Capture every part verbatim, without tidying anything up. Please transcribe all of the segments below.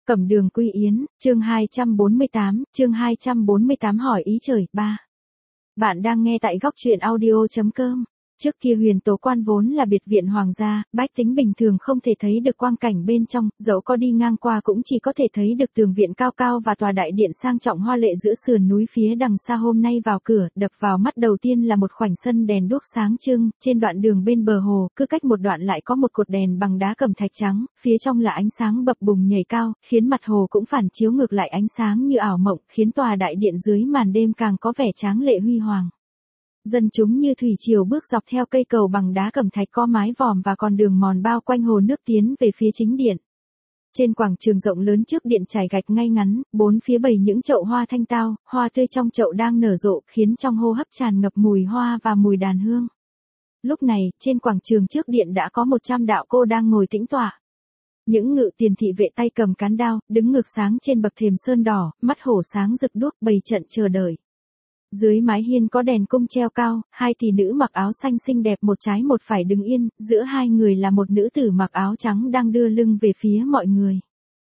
Cẩm Đường Quy Yến, chương hai trăm bốn mươi tám, chương hai trăm bốn mươi tám hỏi ý trời, ba. Bạn đang nghe tại góc truyện audio chấm com. Trước kia Huyền Tố Quan vốn là biệt viện hoàng gia, bách tính bình thường không thể thấy được quang cảnh bên trong, dẫu có đi ngang qua cũng chỉ có thể thấy được tường viện cao cao và tòa đại điện sang trọng hoa lệ giữa sườn núi phía đằng xa. Hôm nay vào cửa, đập vào mắt đầu tiên là một khoảnh sân đèn đuốc sáng trưng, trên đoạn đường bên bờ hồ, cứ cách một đoạn lại có một cột đèn bằng đá cẩm thạch trắng, phía trong là ánh sáng bập bùng nhảy cao, khiến mặt hồ cũng phản chiếu ngược lại ánh sáng như ảo mộng, khiến tòa đại điện dưới màn đêm càng có vẻ tráng lệ huy hoàng. Dân chúng như thủy triều bước dọc theo cây cầu bằng đá cẩm thạch có mái vòm và con đường mòn bao quanh hồ nước tiến về phía chính điện. Trên quảng trường rộng lớn trước điện trải gạch ngay ngắn, bốn phía bày những chậu hoa thanh tao, hoa tươi trong chậu đang nở rộ, khiến trong hô hấp tràn ngập mùi hoa và mùi đàn hương. Lúc này, trên quảng trường trước điện đã có một trăm đạo cô đang ngồi tĩnh tọa. Những ngự tiền thị vệ tay cầm cán đao, đứng ngược sáng trên bậc thềm sơn đỏ, mắt hổ sáng rực đuốc bày trận chờ đợi. Dưới mái hiên có đèn cung treo cao, hai tỷ nữ mặc áo xanh xinh đẹp một trái một phải đứng yên, giữa hai người là một nữ tử mặc áo trắng đang đưa lưng về phía mọi người.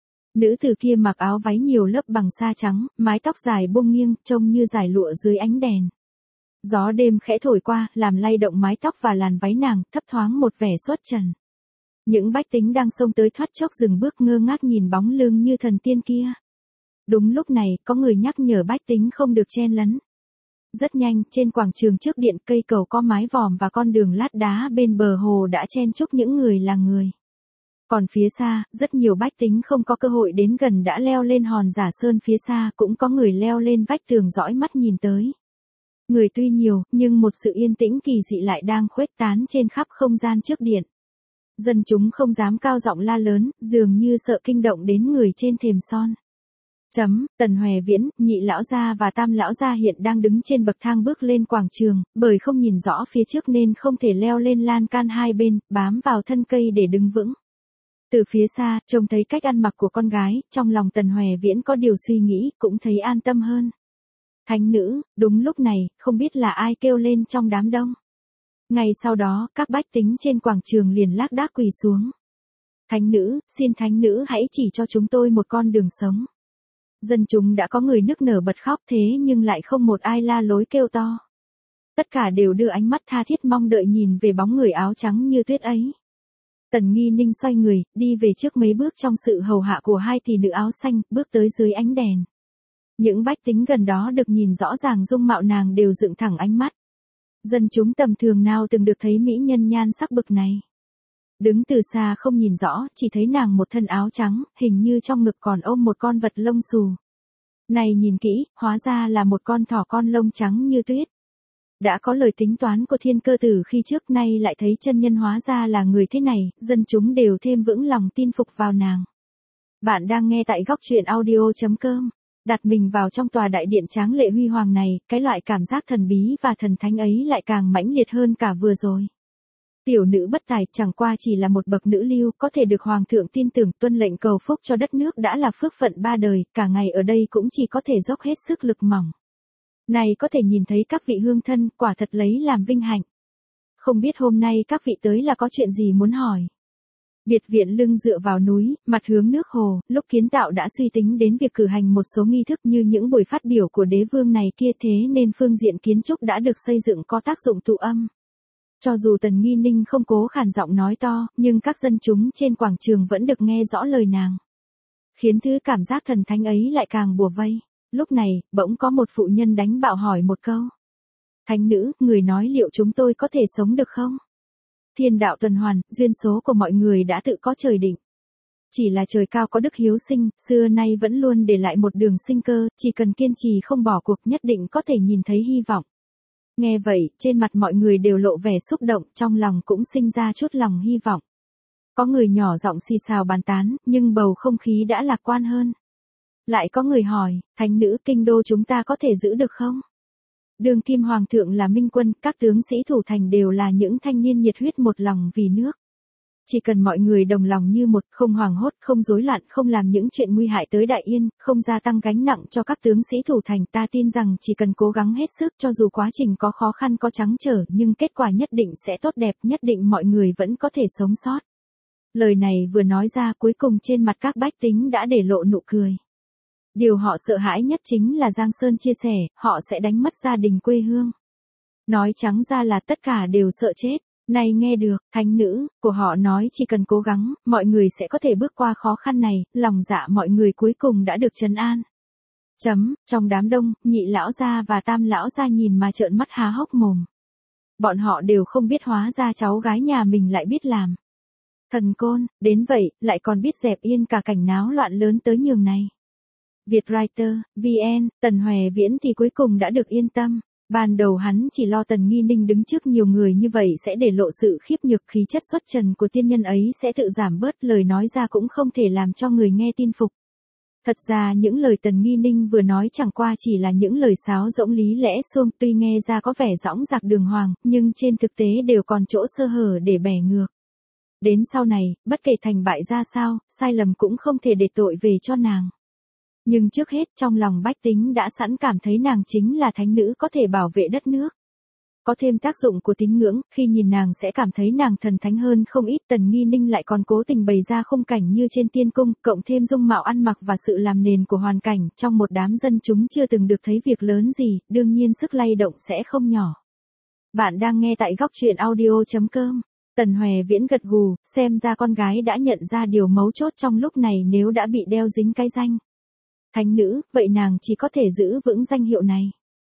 Nữ tử kia mặc áo váy nhiều lớp bằng sa trắng, mái tóc dài buông nghiêng, trông như dải lụa dưới ánh đèn. Gió đêm khẽ thổi qua, làm lay động mái tóc và làn váy nàng, thấp thoáng một vẻ xuất trần. Những bách tính đang xông tới thoát chốc dừng bước ngơ ngác nhìn bóng lưng như thần tiên kia. Đúng lúc này, có người nhắc nhở bách tính không được chen lấn. Rất nhanh, trên quảng trường trước điện, cây cầu có mái vòm và con đường lát đá bên bờ hồ đã chen chúc những người là người. Còn phía xa, rất nhiều bách tính không có cơ hội đến gần đã leo lên hòn giả sơn phía xa, cũng có người leo lên vách tường dõi mắt nhìn tới. Người tuy nhiều, nhưng một sự yên tĩnh kỳ dị lại đang khuếch tán trên khắp không gian trước điện. Dân chúng không dám cao giọng la lớn, dường như sợ kinh động đến người trên thềm son. Chấm, Tần Hòe Viễn, Nhị lão gia và Tam lão gia hiện đang đứng trên bậc thang bước lên quảng trường, bởi không nhìn rõ phía trước nên không thể leo lên lan can hai bên, bám vào thân cây để đứng vững. Từ phía xa, trông thấy cách ăn mặc của con gái, trong lòng Tần Hòe Viễn có điều suy nghĩ, cũng thấy an tâm hơn. Thánh nữ, đúng lúc này, không biết là ai kêu lên trong đám đông. Ngay sau đó, các bách tính trên quảng trường liền lác đác quỳ xuống. Thánh nữ, xin thánh nữ hãy chỉ cho chúng tôi một con đường sống. Dân chúng đã có người nức nở bật khóc thế nhưng lại không một ai la lối kêu to. Tất cả đều đưa ánh mắt tha thiết mong đợi nhìn về bóng người áo trắng như tuyết ấy. Tần Nghi Ninh xoay người, đi về trước mấy bước trong sự hầu hạ của hai tỷ nữ áo xanh, bước tới dưới ánh đèn. Những bách tính gần đó được nhìn rõ ràng dung mạo nàng đều dựng thẳng ánh mắt. Dân chúng tầm thường nào từng được thấy mỹ nhân nhan sắc bực này. Đứng từ xa không nhìn rõ, chỉ thấy nàng một thân áo trắng, hình như trong ngực còn ôm một con vật lông xù. Này nhìn kỹ, hóa ra là một con thỏ con lông trắng như tuyết. Đã có lời tính toán của Thiên Cơ Tử khi trước, nay lại thấy chân nhân hóa ra là người thế này, dân chúng đều thêm vững lòng tin phục vào nàng. Bạn đang nghe tại góc truyện audio chấm com. Đặt mình vào trong tòa đại điện tráng lệ huy hoàng này, cái loại cảm giác thần bí và thần thánh ấy lại càng mãnh liệt hơn cả vừa rồi. Tiểu nữ bất tài chẳng qua chỉ là một bậc nữ lưu, có thể được hoàng thượng tin tưởng tuân lệnh cầu phúc cho đất nước đã là phước phận ba đời, cả ngày ở đây cũng chỉ có thể dốc hết sức lực mỏng. Này có thể nhìn thấy các vị hương thân, quả thật lấy làm vinh hạnh. Không biết hôm nay các vị tới là có chuyện gì muốn hỏi. Biệt viện lưng dựa vào núi, mặt hướng nước hồ, lúc kiến tạo đã suy tính đến việc cử hành một số nghi thức như những buổi phát biểu của đế vương này kia, thế nên phương diện kiến trúc đã được xây dựng có tác dụng tụ âm. Cho dù Tần Nghi Ninh không cố khản giọng nói to, nhưng các dân chúng trên quảng trường vẫn được nghe rõ lời nàng. Khiến thứ cảm giác thần thánh ấy lại càng bùa vây. Lúc này, bỗng có một phụ nhân đánh bạo hỏi một câu. Thánh nữ, người nói liệu chúng tôi có thể sống được không? Thiên đạo tuần hoàn, duyên số của mọi người đã tự có trời định. Chỉ là trời cao có đức hiếu sinh, xưa nay vẫn luôn để lại một đường sinh cơ, chỉ cần kiên trì không bỏ cuộc nhất định có thể nhìn thấy hy vọng. Nghe vậy, trên mặt mọi người đều lộ vẻ xúc động, trong lòng cũng sinh ra chút lòng hy vọng. Có người nhỏ giọng xì xào bàn tán, nhưng bầu không khí đã lạc quan hơn. Lại có người hỏi, thánh nữ, kinh đô chúng ta có thể giữ được không? Đường kim hoàng thượng là minh quân, các tướng sĩ thủ thành đều là những thanh niên nhiệt huyết một lòng vì nước. Chỉ cần mọi người đồng lòng như một, không hoảng hốt, không rối loạn, không làm những chuyện nguy hại tới đại yên, không gia tăng gánh nặng cho các tướng sĩ thủ thành, ta tin rằng chỉ cần cố gắng hết sức, cho dù quá trình có khó khăn có trắng trở, nhưng kết quả nhất định sẽ tốt đẹp, nhất định mọi người vẫn có thể sống sót. Lời này vừa nói ra cuối cùng trên mặt các bách tính đã để lộ nụ cười. Điều họ sợ hãi nhất chính là Giang Sơn chia sẻ, họ sẽ đánh mất gia đình quê hương. Nói trắng ra là tất cả đều sợ chết. Này nghe được, thánh nữ của họ nói chỉ cần cố gắng, mọi người sẽ có thể bước qua khó khăn này, lòng dạ mọi người cuối cùng đã được trấn an. Chấm, trong đám đông, nhị lão gia và tam lão gia nhìn mà trợn mắt há hốc mồm. Bọn họ đều không biết hóa ra cháu gái nhà mình lại biết làm. Thần côn, đến vậy, lại còn biết dẹp yên cả cảnh náo loạn lớn tới nhường này. Vietwriter, vê en, Tần Hòe Viễn thì cuối cùng đã được yên tâm. Ban đầu hắn chỉ lo Tần Nghi Ninh đứng trước nhiều người như vậy sẽ để lộ sự khiếp nhược khí chất xuất trần của tiên nhân ấy sẽ tự giảm bớt, lời nói ra cũng không thể làm cho người nghe tin phục. Thật ra những lời Tần Nghi Ninh vừa nói chẳng qua chỉ là những lời sáo rỗng lý lẽ xuông, tuy nghe ra có vẻ dõng dạc đường hoàng, nhưng trên thực tế đều còn chỗ sơ hở để bẻ ngược. Đến sau này, bất kể thành bại ra sao, sai lầm cũng không thể để tội về cho nàng. Nhưng trước hết trong lòng bách tính đã sẵn cảm thấy nàng chính là thánh nữ có thể bảo vệ đất nước. Có thêm tác dụng của tín ngưỡng, khi nhìn nàng sẽ cảm thấy nàng thần thánh hơn không ít. Tần Nghi Ninh lại còn cố tình bày ra khung cảnh như trên tiên cung, cộng thêm dung mạo ăn mặc và sự làm nền của hoàn cảnh, trong một đám dân chúng chưa từng được thấy việc lớn gì, đương nhiên sức lay động sẽ không nhỏ. Bạn đang nghe tại góc truyện audio chấm com. Tần Hòe Viễn gật gù, xem ra con gái đã nhận ra điều mấu chốt trong lúc này nếu đã bị đeo dính cái danh thánh nữ, vậy nàng chỉ có thể giữ vững danh hiệu này.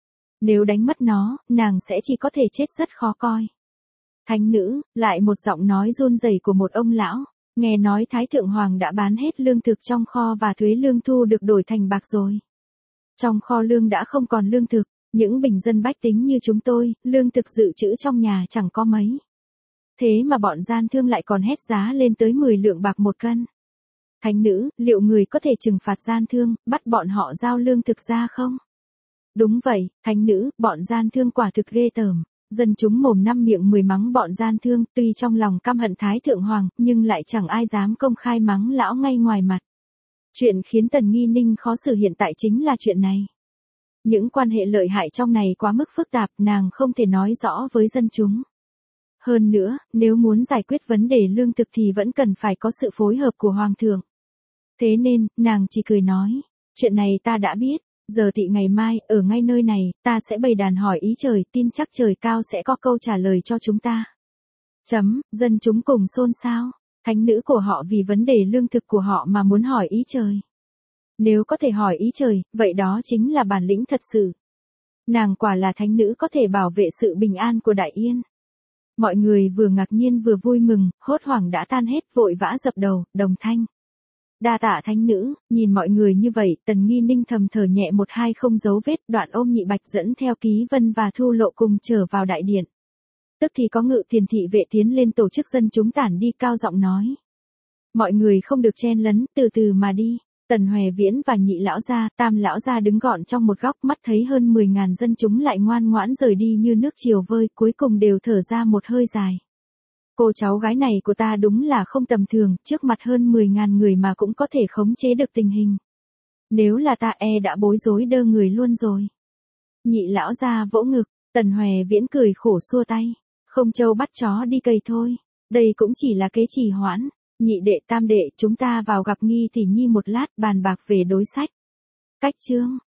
Nếu đánh mất nó, nàng sẽ chỉ có thể chết rất khó coi. Thánh nữ, lại một giọng nói run rẩy của một ông lão, nghe nói Thái Thượng Hoàng đã bán hết lương thực trong kho và thuế lương thu được đổi thành bạc rồi. Trong kho lương đã không còn lương thực, những bình dân bách tính như chúng tôi, lương thực dự trữ trong nhà chẳng có mấy. Thế mà bọn gian thương lại còn hét giá lên tới mười lượng bạc một cân. Thánh nữ, liệu người có thể trừng phạt gian thương, bắt bọn họ giao lương thực ra không? Đúng vậy, thánh nữ, bọn gian thương quả thực ghê tởm. Dân chúng mồm năm miệng mười mắng bọn gian thương, tuy trong lòng căm hận Thái Thượng Hoàng, nhưng lại chẳng ai dám công khai mắng lão ngay ngoài mặt. Chuyện khiến Tần Nghi Ninh khó xử hiện tại chính là chuyện này. Những quan hệ lợi hại trong này quá mức phức tạp, nàng không thể nói rõ với dân chúng. Hơn nữa, nếu muốn giải quyết vấn đề lương thực thì vẫn cần phải có sự phối hợp của Hoàng thượng. Thế nên, nàng chỉ cười nói, chuyện này ta đã biết, giờ tị ngày mai, ở ngay nơi này, ta sẽ bày đàn hỏi ý trời, tin chắc trời cao sẽ có câu trả lời cho chúng ta. Chấm, dân chúng cùng xôn xao, thánh nữ của họ vì vấn đề lương thực của họ mà muốn hỏi ý trời. Nếu có thể hỏi ý trời, vậy đó chính là bản lĩnh thật sự. Nàng quả là thánh nữ có thể bảo vệ sự bình an của Đại Yên. Mọi người vừa ngạc nhiên vừa vui mừng, hốt hoảng đã tan hết, vội vã dập đầu, đồng thanh. Đa tạ thánh nữ, nhìn mọi người như vậy, Tần Nghi Ninh thầm thở nhẹ một hai không dấu vết, Đoạn ôm Nhị Bạch dẫn theo Ký Vân và Thu Lộ cùng trở vào đại điện. Tức thì có ngự tiền thị vệ tiến lên tổ chức dân chúng tản đi, cao giọng nói. Mọi người không được chen lấn, từ từ mà đi. Tần Hòe Viễn và nhị lão gia, tam lão gia đứng gọn trong một góc, mắt thấy hơn mười ngàn dân chúng lại ngoan ngoãn rời đi như nước chiều vơi, cuối cùng đều thở ra một hơi dài. Cô cháu gái này của ta đúng là không tầm thường, trước mặt hơn mười ngàn người mà cũng có thể khống chế được tình hình. Nếu là ta e đã bối rối đơ người luôn rồi. Nhị lão gia vỗ ngực, Tần Hòe Viễn cười khổ xua tay. Không trâu bắt chó đi cầy thôi. Đây cũng chỉ là kế trì hoãn. Nhị đệ tam đệ, chúng ta vào gặp Nghi Tỷ Nhi một lát, bàn bạc về đối sách. Cách chương.